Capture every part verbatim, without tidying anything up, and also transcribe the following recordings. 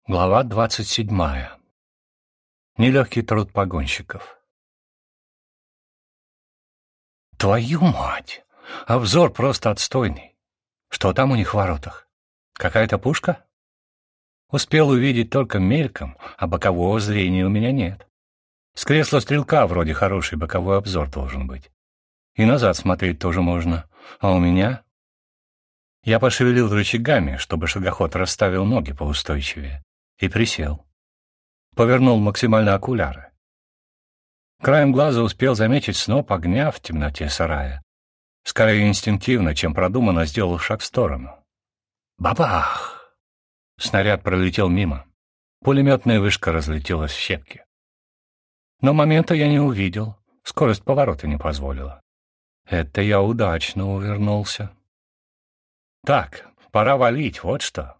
Глава двадцать седьмая. Нелегкий труд погонщиков. Твою мать! Обзор просто отстойный. Что там у них в воротах? Какая-то пушка? Успел увидеть только мельком, а бокового зрения у меня нет. С кресла стрелка вроде хороший боковой обзор должен быть. И назад смотреть тоже можно. А у меня... Я пошевелил рычагами, чтобы шагоход расставил ноги поустойчивее. И присел. Повернул максимально окуляры. Краем глаза успел заметить сноп огня в темноте сарая. Скорее инстинктивно, чем продуманно, сделал шаг в сторону. Бабах! Снаряд пролетел мимо. Пулеметная вышка разлетелась в щепки. Но момента я не увидел. Скорость поворота не позволила. Это я удачно увернулся. Так, пора валить, вот что.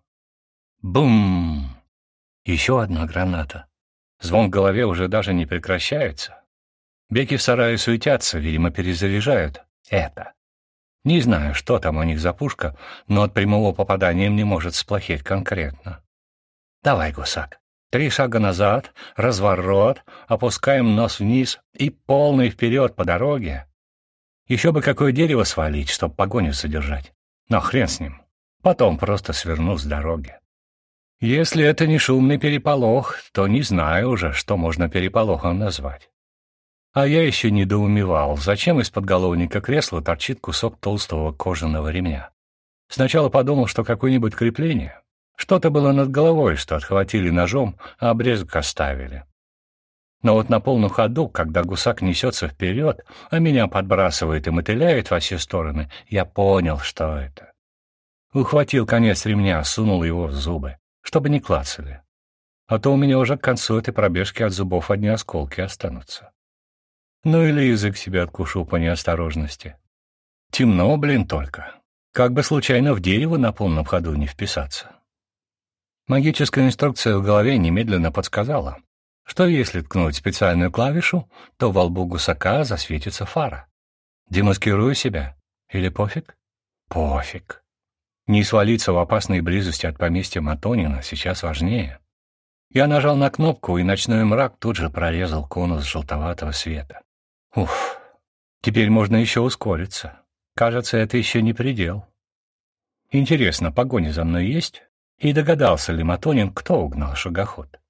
Бум! Еще одна граната. Звон в голове уже даже не прекращается. Беки в сарае суетятся, видимо, перезаряжают это. Не знаю, что там у них за пушка, но от прямого попадания не может сплохеть конкретно. Давай, гусак. Три шага назад, разворот, опускаем нос вниз и полный вперед по дороге. Еще бы какое дерево свалить, чтоб погоню задержать. Но хрен с ним. Потом просто сверну с дороги. Если это не шумный переполох, то не знаю уже, что можно переполохом назвать. А я еще недоумевал, зачем из подголовника кресла торчит кусок толстого кожаного ремня. Сначала подумал, что какое-нибудь крепление. Что-то было над головой, что отхватили ножом, а обрезок оставили. Но вот на полном ходу, когда гусак несется вперед, а меня подбрасывает и мотыляет во все стороны, я понял, что это. Ухватил конец ремня, сунул его в зубы, чтобы не клацали. А то у меня уже к концу этой пробежки от зубов одни осколки останутся. Ну или язык себе откушу по неосторожности. Темно, блин, только. Как бы случайно в дерево на полном ходу не вписаться. Магическая инструкция в голове немедленно подсказала, что если ткнуть специальную клавишу, то во лбу гусака засветится фара. Демаскирую себя? Или пофиг? Пофиг. Не свалиться в опасной близости от поместья Матонина сейчас важнее. Я нажал на кнопку, и ночной мрак тут же прорезал конус желтоватого света. Уф, теперь можно еще ускориться. Кажется, это еще не предел. Интересно, погоня за мной есть? И догадался ли Матонин, кто угнал шагоход?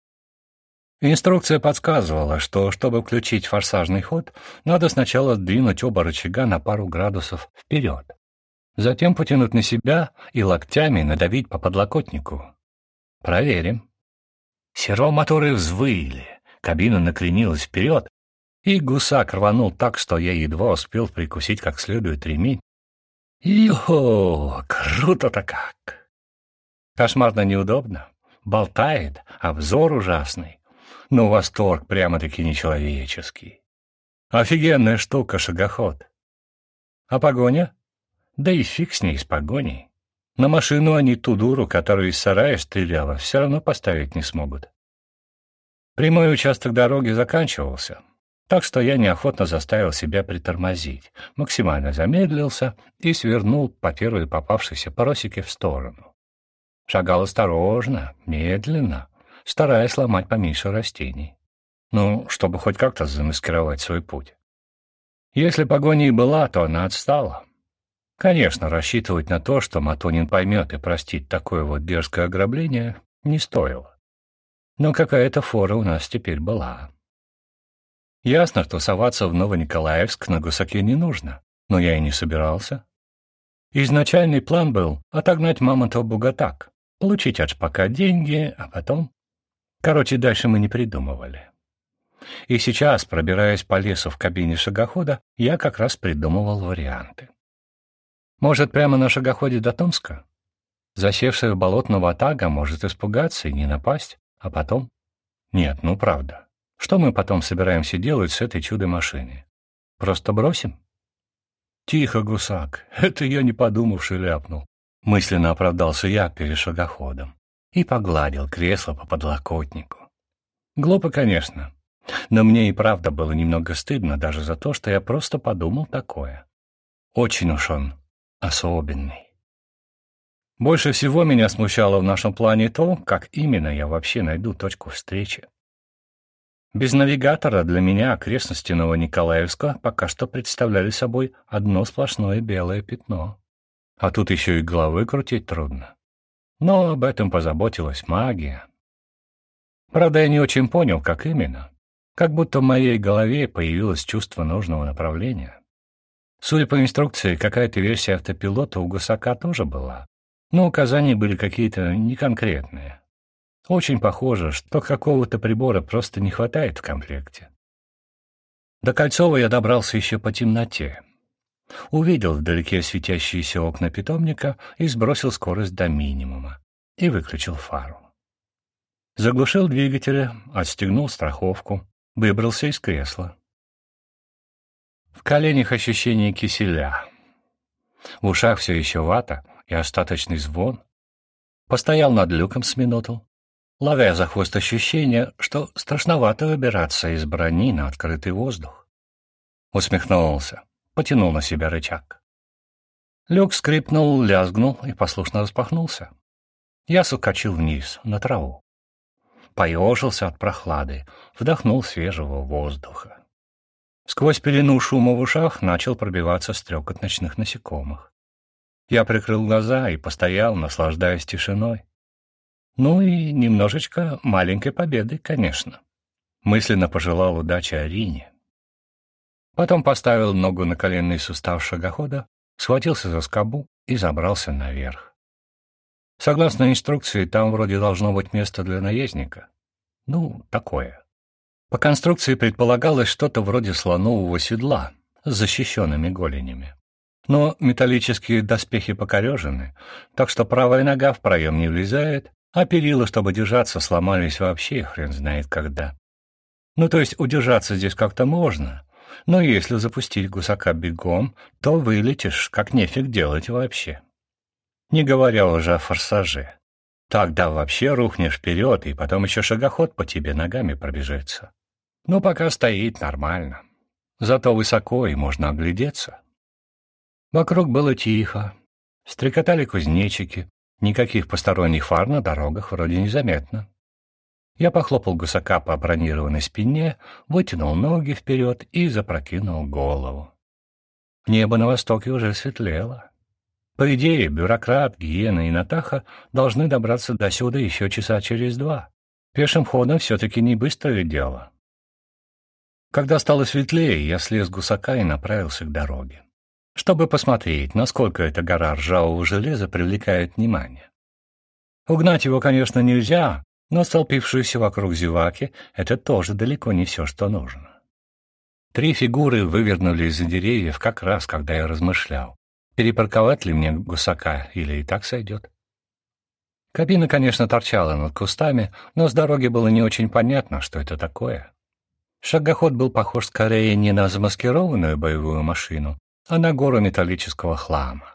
Инструкция подсказывала, что, чтобы включить форсажный ход, надо сначала сдвинуть оба рычага на пару градусов вперед. Затем потянуть на себя и локтями надавить по подлокотнику. Проверим. Сервомоторы взвыли, кабина накренилась вперед, и гусак рванул так, что я едва успел прикусить как следует ремень. Йо, круто-то как! Кошмарно неудобно, болтает, обзор ужасный, но восторг прямо-таки нечеловеческий. Офигенная штука шагоход. А погоня? Да и фиг с ней, с погоней. На машину они ту дуру, которую из сарая стреляла, все равно поставить не смогут. Прямой участок дороги заканчивался, так что я неохотно заставил себя притормозить, максимально замедлился и свернул по первой попавшейся просеке в сторону. Шагал осторожно, медленно, стараясь сломать поменьше растений. Ну, чтобы хоть как-то замаскировать свой путь. Если погоня и была, то она отстала. Конечно, рассчитывать на то, что Матонин поймет и простит такое вот дерзкое ограбление, не стоило. Но какая-то фора у нас теперь была. Ясно, что соваться в Новониколаевск на гусаке не нужно, но я и не собирался. Изначальный план был отогнать мамонта в Бугатак, получить от шпака деньги, а потом... Короче, дальше мы не придумывали. И сейчас, пробираясь по лесу в кабине шагохода, я как раз придумывал варианты. Может, прямо на шагоходе до Томска? Засевшая в болотного ватага может испугаться и не напасть, а потом... Нет, ну правда. Что мы потом собираемся делать с этой чудо-машиной? Просто бросим? Тихо, гусак, это я не подумавши ляпнул. Мысленно оправдался я перед шагоходом и погладил кресло по подлокотнику. Глупо, конечно, но мне и правда было немного стыдно даже за то, что я просто подумал такое. Очень уж он особенный. Больше всего меня смущало в нашем плане то, как именно я вообще найду точку встречи. Без навигатора для меня окрестности Новониколаевска пока что представляли собой одно сплошное белое пятно. А тут еще и головы крутить трудно. Но об этом позаботилась магия. Правда, я не очень понял, как именно. Как будто в моей голове появилось чувство нужного направления. Судя по инструкции, какая-то версия автопилота у гусака тоже была, но указания были какие-то неконкретные. Очень похоже, что какого-то прибора просто не хватает в комплекте. До Кольцова я добрался еще по темноте. Увидел вдалеке светящиеся окна питомника и сбросил скорость до минимума и выключил фару. Заглушил двигатель, отстегнул страховку, выбрался из кресла. В коленях ощущение киселя. В ушах все еще вата и остаточный звон. Постоял над люком с минуту, ловя за хвост ощущение, что страшновато выбираться из брони на открытый воздух. Усмехнулся, потянул на себя рычаг. Люк скрипнул, лязгнул и послушно распахнулся. Я соскочил вниз, на траву. Поежился от прохлады, вдохнул свежего воздуха. Сквозь пелену шума в ушах начал пробиваться стрекот ночных насекомых. Я прикрыл глаза и постоял, наслаждаясь тишиной. Ну и немножечко маленькой победы, конечно. Мысленно пожелал удачи Арине. Потом поставил ногу на коленный сустав шагохода, схватился за скобу и забрался наверх. Согласно инструкции, там вроде должно быть место для наездника. Ну, такое. По конструкции предполагалось что-то вроде слонового седла с защищенными голенями. Но металлические доспехи покорежены, так что правая нога в проем не влезает, а перила, чтобы держаться, сломались вообще хрен знает когда. Ну, то есть удержаться здесь как-то можно, но если запустить гусака бегом, то вылетишь, как нефиг делать вообще. Не говоря уже о форсаже. Тогда вообще рухнешь вперед, и потом еще шагоход по тебе ногами пробежится. Но пока стоит нормально. Зато высоко, и можно оглядеться. Вокруг было тихо. Стрекотали кузнечики. Никаких посторонних фар на дорогах вроде незаметно. Я похлопал гусака по бронированной спине, вытянул ноги вперед и запрокинул голову. Небо на востоке уже светлело. По идее, бюрократ, Гиена и Натаха должны добраться до сюда еще часа через два. Пешим ходом все-таки не быстрое дело. Когда стало светлее, я слез с гусака и направился к дороге, чтобы посмотреть, насколько эта гора ржавого железа привлекает внимание. Угнать его, конечно, нельзя, но столпившиеся вокруг зеваки — это тоже далеко не все, что нужно. Три фигуры вывернули из-за деревьев как раз, когда я размышлял, перепарковать ли мне гусака или и так сойдет. Кабина, конечно, торчала над кустами, но с дороги было не очень понятно, что это такое. Шагоход был похож скорее не на замаскированную боевую машину, а на гору металлического хлама.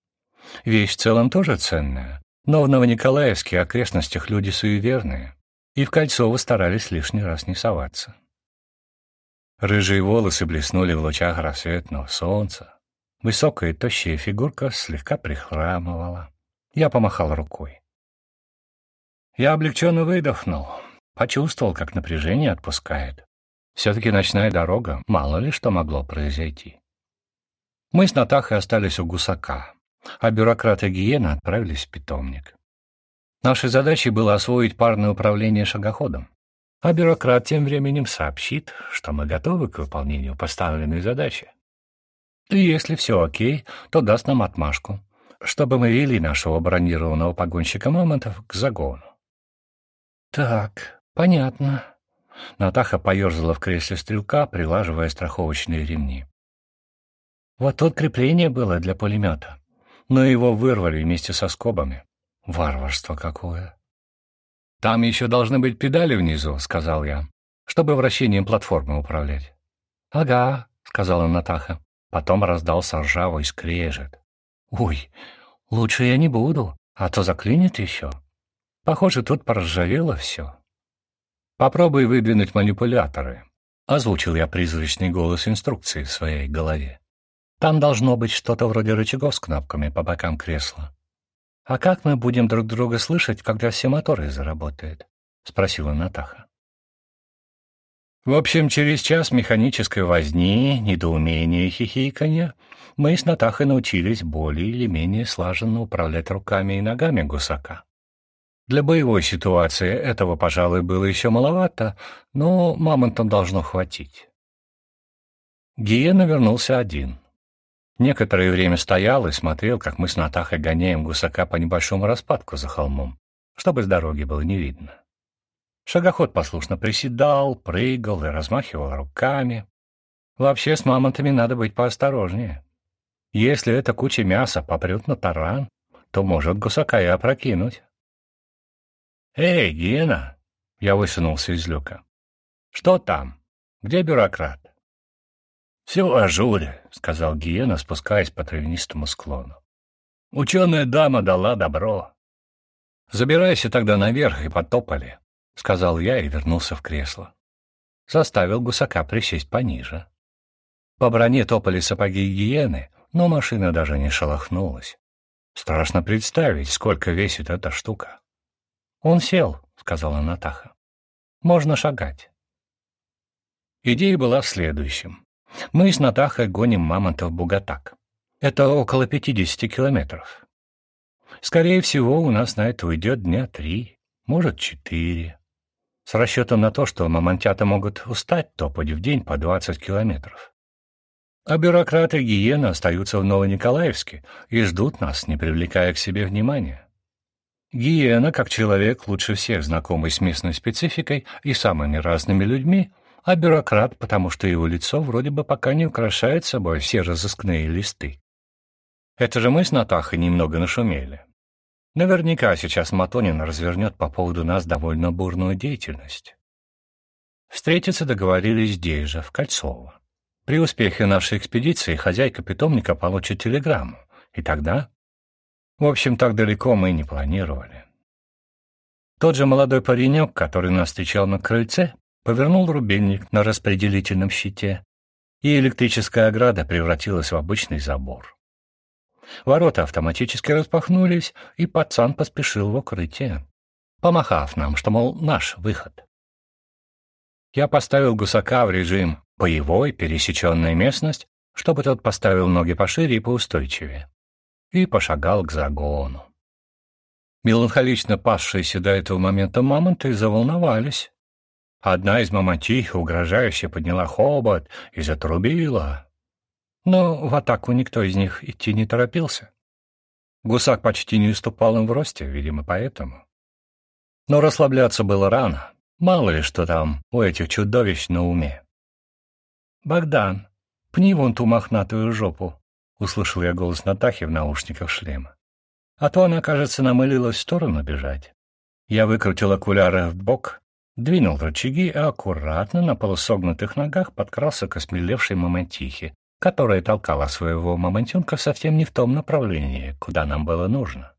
Вещь в целом тоже ценная, но в Новониколаевске окрестностях люди суеверные, и в Кольцово старались лишний раз не соваться. Рыжие волосы блеснули в лучах рассветного солнца. Высокая тощая фигурка слегка прихрамывала. Я помахал рукой. Я облегченно выдохнул, почувствовал, как напряжение отпускает. Все-таки ночная дорога, мало ли что могло произойти. Мы с Натахой остались у гусака, а бюрократ и Гиена отправились в питомник. Нашей задачей было освоить парное управление шагоходом, а бюрократ тем временем сообщит, что мы готовы к выполнению поставленной задачи. И если все окей, то даст нам отмашку, чтобы мы вели нашего бронированного погонщика мамонтов к загону. Так, понятно. Натаха поерзала в кресле стрелка, прилаживая страховочные ремни. Вот тут крепление было для пулемета, но его вырвали вместе со скобами. Варварство какое! Там еще должны быть педали внизу, сказал я, чтобы вращением платформы управлять. Ага, сказала Натаха. Потом раздался ржавый скрежет. Ой, лучше я не буду, а то заклинит еще. Похоже, тут поржавело все. Попробуй выдвинуть манипуляторы, озвучил я призрачный голос инструкции в своей голове. Там должно быть что-то вроде рычагов с кнопками по бокам кресла. «А как мы будем друг друга слышать, когда все моторы заработают?» — спросила Натаха. В общем, через час механической возни, недоумения и хихиканья мы с Натахой научились более или менее слаженно управлять руками и ногами гусака. Для боевой ситуации этого, пожалуй, было еще маловато, но мамонтам должно хватить. Гиена вернулся один. Некоторое время стоял и смотрел, как мы с Натахой гоняем гусака по небольшому распадку за холмом, чтобы с дороги было не видно. Шагоход послушно приседал, прыгал и размахивал руками. Вообще с мамонтами надо быть поосторожнее. Если эта куча мяса попрет на таран, то может гусака и опрокинуть. «Эй, Гиена!» — я высунулся из люка. «Что там? Где бюрократ?» «Все в ажуре», — сказал Гиена, спускаясь по травянистому склону. «Ученая дама дала добро». «Забирайся тогда наверх и потопали», — сказал я и вернулся в кресло. Заставил гусака присесть пониже. По броне топали сапоги Гиены, но машина даже не шелохнулась. Страшно представить, сколько весит эта штука. «Он сел», — сказала Натаха. «Можно шагать». Идея была в следующем. Мы с Натахой гоним мамонта в Бугатак. Это около пятидесяти километров. Скорее всего, у нас на это уйдет дня три, может, четыре. С расчетом на то, что мамонтята могут устать топать в день по двадцать километров. А бюрократы Гиена остаются в Новониколаевске и ждут нас, не привлекая к себе внимания. Гиена, как человек, лучше всех знакомый с местной спецификой и самыми разными людьми, а бюрократ, потому что его лицо вроде бы пока не украшает собой все разыскные листы. Это же мы с Натахой немного нашумели. Наверняка сейчас Матонин развернет по поводу нас довольно бурную деятельность. Встретиться договорились здесь же, в Кольцово. При успехе нашей экспедиции хозяйка питомника получит телеграмму, и тогда... В общем, так далеко мы не планировали. Тот же молодой паренек, который нас встречал на крыльце, повернул рубильник на распределительном щите, и электрическая ограда превратилась в обычный забор. Ворота автоматически распахнулись, и пацан поспешил в укрытие, помахав нам, что, мол, наш выход. Я поставил гусака в режим «боевой, пересеченная местность», чтобы тот поставил ноги пошире и поустойчивее, и пошагал к загону. Меланхолично пасшиеся до этого момента мамонты заволновались. Одна из мамонтих угрожающе подняла хобот и затрубила. Но в атаку никто из них идти не торопился. Гусак почти не уступал им в росте, видимо, поэтому. Но расслабляться было рано. Мало ли что там у этих чудовищ на уме. «Богдан, пни вон ту мохнатую жопу», — услышал я голос Натахи в наушниках шлема. А то она, кажется, намылилась в сторону бежать. Я выкрутил окуляры в бок, двинул рычаги и аккуратно на полусогнутых ногах подкрался к осмелевшей мамонтихе, которая толкала своего мамонтенка совсем не в том направлении, куда нам было нужно.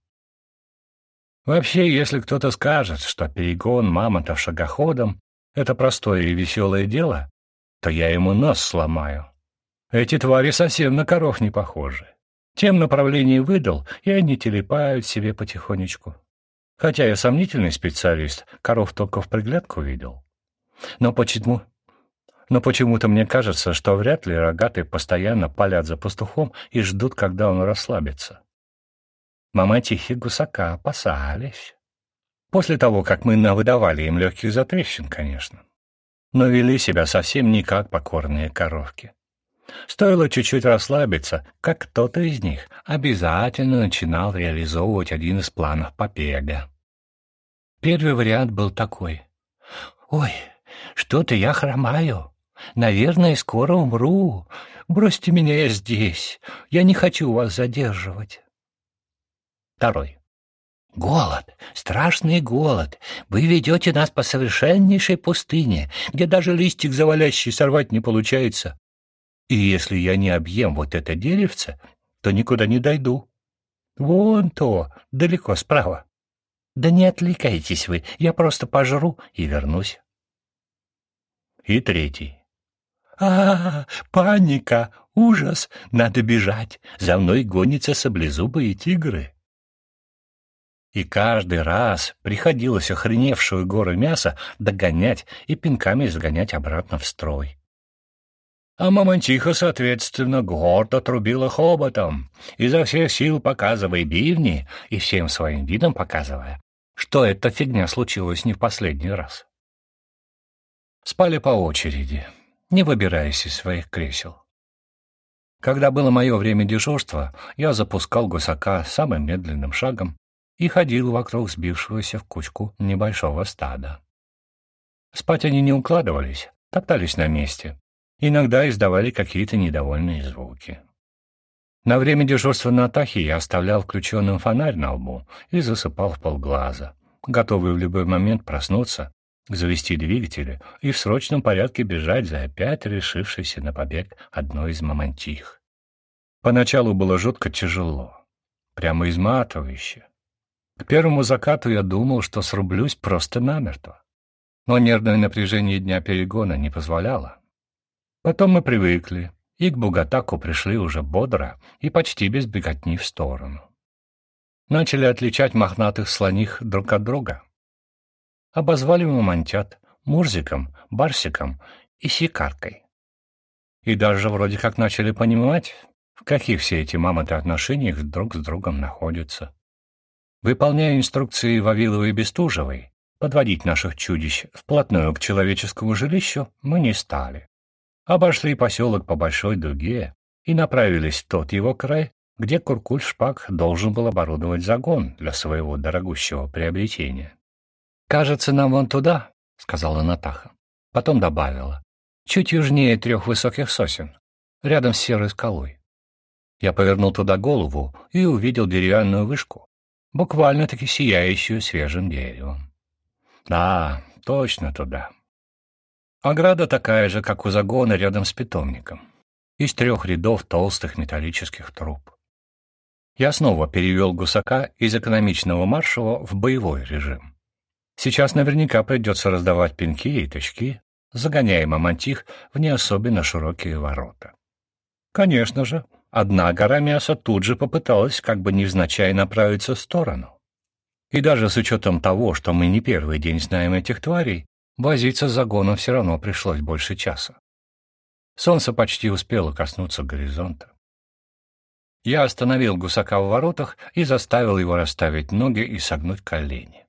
Вообще, если кто-то скажет, что перегон мамонтов шагоходом — это простое и веселое дело, то я ему нос сломаю. Эти твари совсем на коров не похожи. Тем направление выдал, и они телепают себе потихонечку. Хотя я сомнительный специалист, коров только в приглядку видел. Но почему... Но почему-то мне кажется, что вряд ли рогатые постоянно палят за пастухом и ждут, когда он расслабится. Мамонтихи гусака опасались. После того, как мы навыдавали им легких затрещин, конечно. Но вели себя совсем не как покорные коровки. Стоило чуть-чуть расслабиться, как кто-то из них обязательно начинал реализовывать один из планов побега. Первый вариант был такой. «Ой, что-то я хромаю. Наверное, скоро умру. Бросьте меня я здесь. Я не хочу вас задерживать». Второй. «Голод, страшный голод. Вы ведете нас по совершеннейшей пустыне, где даже листик завалящий сорвать не получается. И если я не объем вот это деревце, то никуда не дойду. Вон то, далеко справа. Да не отвлекайтесь вы, я просто пожру и вернусь». И третий. «А, паника, ужас, надо бежать, за мной гонятся саблезубые тигры». И каждый раз приходилось охреневшую гору мяса догонять и пинками загонять обратно в строй. А мамонтиха, соответственно, гордо трубила хоботом, изо всех сил показывая бивни и всем своим видом показывая, что эта фигня случилась не в последний раз. Спали по очереди, не выбираясь из своих кресел. Когда было мое время дежурства, я запускал гусака самым медленным шагом и ходил вокруг сбившегося в кучку небольшого стада. Спать они не укладывались, топтались на месте, иногда издавали какие-то недовольные звуки. На время дежурства на Атахе я оставлял включенным фонарь на лбу и засыпал в полглаза, готовый в любой момент проснуться, завести двигатели и в срочном порядке бежать за опять решившейся на побег одной из мамонтих. Поначалу было жутко тяжело, прямо изматывающе. К первому закату я думал, что срублюсь просто намертво, но нервное напряжение дня перегона не позволяло. Потом мы привыкли, и к Бугатаку пришли уже бодро и почти без беготни в сторону. Начали отличать мохнатых слоних друг от друга. Обозвали мамонтят Мурзиком, Барсиком и Сикаркой. И даже вроде как начали понимать, в каких все эти мамонты отношениях друг с другом находятся. Выполняя инструкции Вавиловой и Бестужевой, подводить наших чудищ вплотную к человеческому жилищу мы не стали. Обошли поселок по большой дуге и направились в тот его край, где Куркуль-Шпак должен был оборудовать загон для своего дорогущего приобретения. «Кажется, нам вон туда», — сказала Натаха. Потом добавила. «Чуть южнее трех высоких сосен, рядом с серой скалой». Я повернул туда голову и увидел деревянную вышку, буквально-таки сияющую свежим деревом. Да, точно туда. Ограда такая же, как у загона рядом с питомником, из трех рядов толстых металлических труб. Я снова перевел гусака из экономичного маршевого в боевой режим. Сейчас наверняка придется раздавать пинки и тычки, загоняя мамонтих в не особенно широкие ворота. Конечно же, одна гора мяса тут же попыталась как бы невзначай направиться в сторону. И даже с учетом того, что мы не первый день знаем этих тварей, возиться с загоном все равно пришлось больше часа. Солнце почти успело коснуться горизонта. Я остановил гусака в воротах и заставил его расставить ноги и согнуть колени.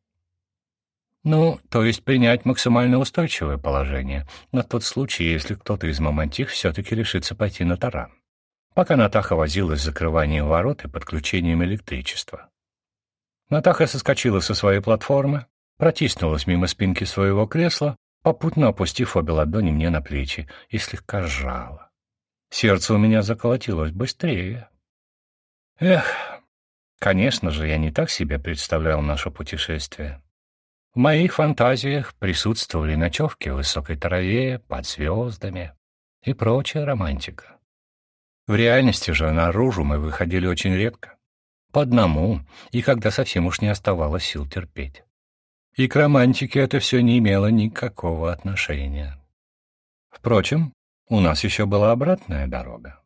Ну, то есть принять максимально устойчивое положение на тот случай, если кто-то из мамонтих все-таки решится пойти на таран, пока Натаха возилась с закрыванием ворот и подключением электричества. Натаха соскочила со своей платформы, протиснулась мимо спинки своего кресла, попутно опустив обе ладони мне на плечи, и слегка сжала. Сердце у меня заколотилось быстрее. Эх, конечно же, я не так себе представлял наше путешествие. В моих фантазиях присутствовали ночевки в высокой траве, под звездами и прочая романтика. В реальности же наружу мы выходили очень редко, по одному, и когда совсем уж не оставалось сил терпеть. И к романтике это все не имело никакого отношения. Впрочем, у нас еще была обратная дорога.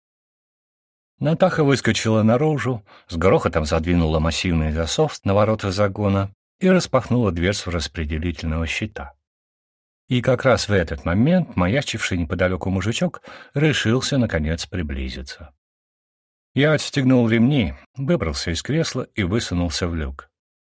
Натаха выскочила наружу, с грохотом задвинула массивный засов на ворота загона и распахнула дверцу распределительного щита. И как раз в этот момент маячивший неподалеку мужичок решился, наконец, приблизиться. Я отстегнул ремни, выбрался из кресла и высунулся в люк.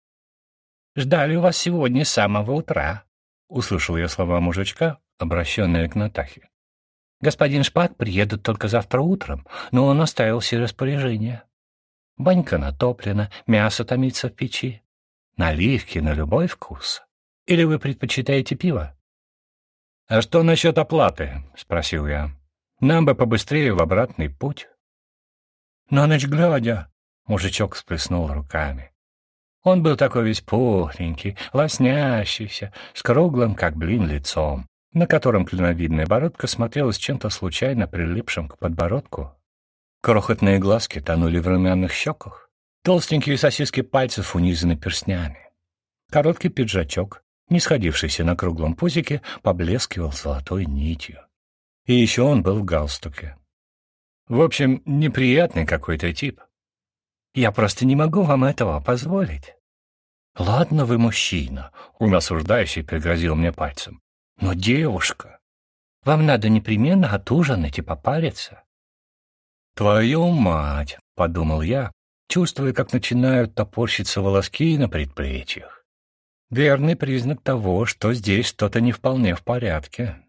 «Ждали вас сегодня с самого утра», — услышал я слова мужичка, обращенные к Натахе. «Господин Шпак приедет только завтра утром, но он оставил все распоряжения. Банька натоплена, мясо томится в печи. Наливки на любой вкус. Или вы предпочитаете пиво?» «А что насчет оплаты?» — спросил я. «Нам бы побыстрее в обратный путь». «На ночь глядя», — мужичок всплеснул руками. Он был такой весь пухленький, лоснящийся, с круглым, как блин, лицом, на котором клиновидная бородка смотрелась чем-то случайно прилипшим к подбородку. Крохотные глазки тонули в румяных щеках, толстенькие сосиски пальцев унизаны перстнями. Короткий пиджачок, не сходившийся на круглом пузике, поблескивал золотой нитью. И еще он был в галстуке. В общем, неприятный какой-то тип. «Я просто не могу вам этого позволить», Ладно вы мужчина, он осуждающий пригрозил мне пальцем. Но девушка, вам надо непременно отужинать и попариться. Твою мать, подумал я, чувствуя, как начинают топорщиться волоски на предплечьях. Верный признак того, что здесь что-то не вполне в порядке.